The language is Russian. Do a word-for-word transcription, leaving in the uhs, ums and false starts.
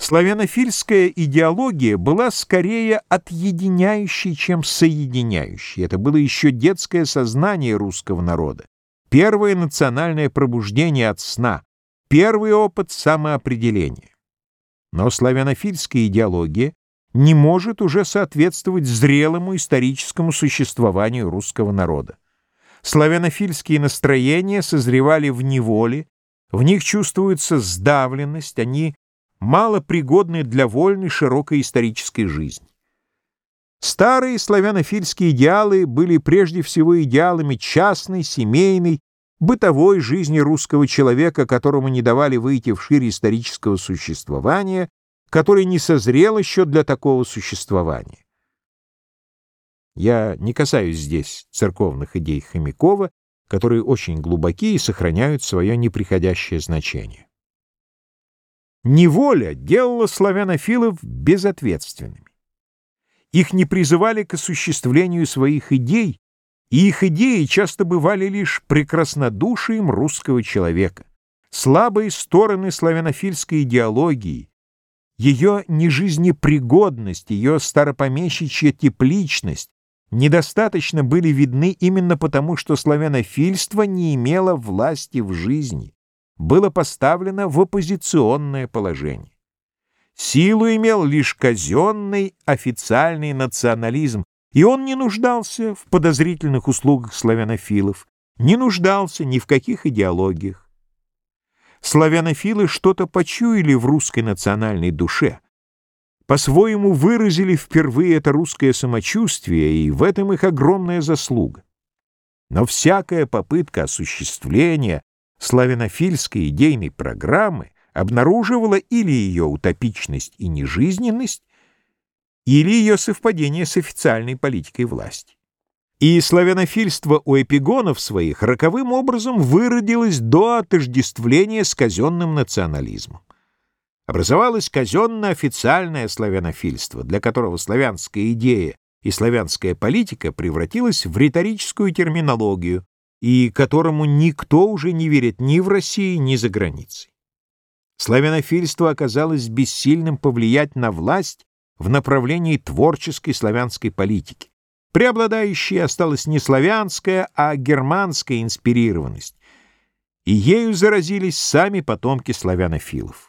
Славянофильская идеология была скорее отъединяющей, чем соединяющей. Это было еще детское сознание русского народа, первое национальное пробуждение от сна, первый опыт самоопределения. Но славянофильская идеология не может уже соответствовать зрелому историческому существованию русского народа. Славянофильские настроения созревали в неволе, в них чувствуется сдавленность, они мало пригодны для вольной широкой исторической жизни. Старые славянофильские идеалы были прежде всего идеалами частной, семейной, бытовой жизни русского человека, которому не давали выйти в шире исторического существования, который не созрел еще для такого существования. Я не касаюсь здесь церковных идей Хомякова, которые очень глубоки и сохраняют свое неприходящее значение. Неволя делала славянофилов безответственными. Их не призывали к осуществлению своих идей, и их идеи часто бывали лишь прекраснодушием русского человека. Слабые стороны славянофильской идеологии, ее нежизнепригодность, ее старопомещичья тепличность недостаточно были видны именно потому, что славянофильство не имело власти в жизни, было поставлено в оппозиционное положение. Силу имел лишь казенный официальный национализм, и он не нуждался в подозрительных услугах славянофилов, не нуждался ни в каких идеологиях. Славянофилы что-то почуяли в русской национальной душе, по-своему выразили впервые это русское самочувствие, и в этом их огромная заслуга. Но всякая попытка осуществления славянофильской идейной программы обнаруживала или ее утопичность и нежизненность, или ее совпадение с официальной политикой власти. И славянофильство у эпигонов своих роковым образом выродилось до отождествления с казенным национализмом. Образовалось казенно-официальное славянофильство, для которого славянская идея и славянская политика превратилась в риторическую терминологию, и которому никто уже не верит ни в России, ни за границей. Славянофильство оказалось бессильным повлиять на власть в направлении творческой славянской политики. Преобладающей осталась не славянская, а германская инспирированность, и ею заразились сами потомки славянофилов.